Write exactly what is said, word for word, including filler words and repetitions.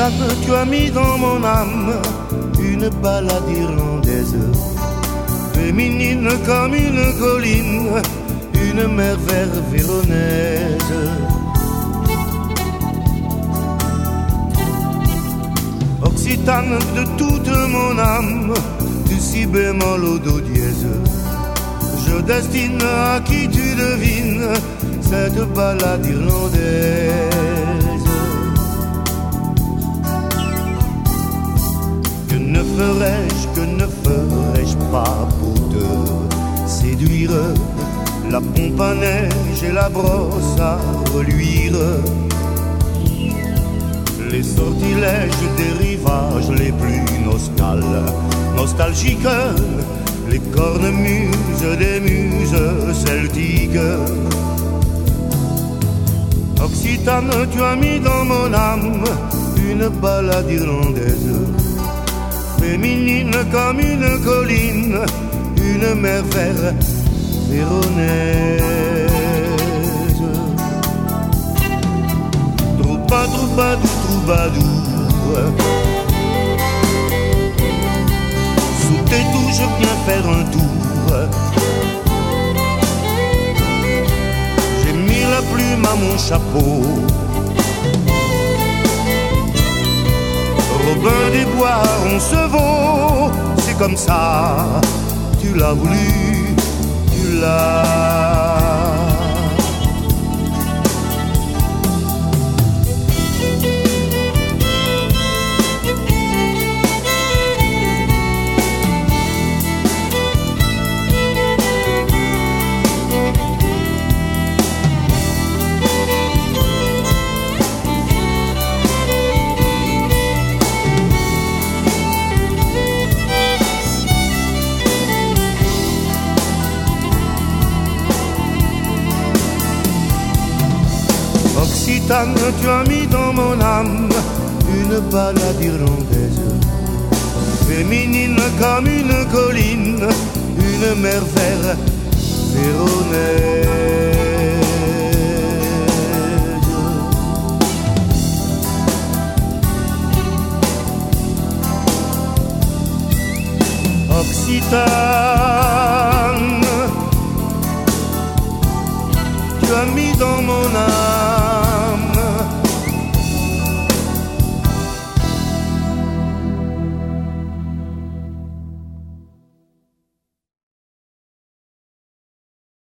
Occitane, tu as mis dans mon âme une balade irlandaise, féminine comme une colline, une mer verte véronaise. Occitane de toute mon âme, du si bémol au do dièse, je destine à qui tu devines cette balade irlandaise. Que ne ferais-je, que ne ferais-je pas pour te séduire? La pompe à neige et la brosse à reluire, les sortilèges des rivages les plus nostal, nostalgiques, les cornemuses des muses celtiques. Occitane, tu as mis dans mon âme une balade irlandaise, féminine comme une colline, une mer verte véronaise. Trouba, troubadour, troubadour, sous tes touches je viens faire un tour. J'ai mis la plume à mon chapeau, Robin des Bois, on se vaut, c'est comme ça, tu l'as voulu, tu l'as. Occitane, tu as mis dans mon âme une balade irlandaise, féminine comme une colline, une mer verte véronaise. Occitane, tu as mis dans mon âme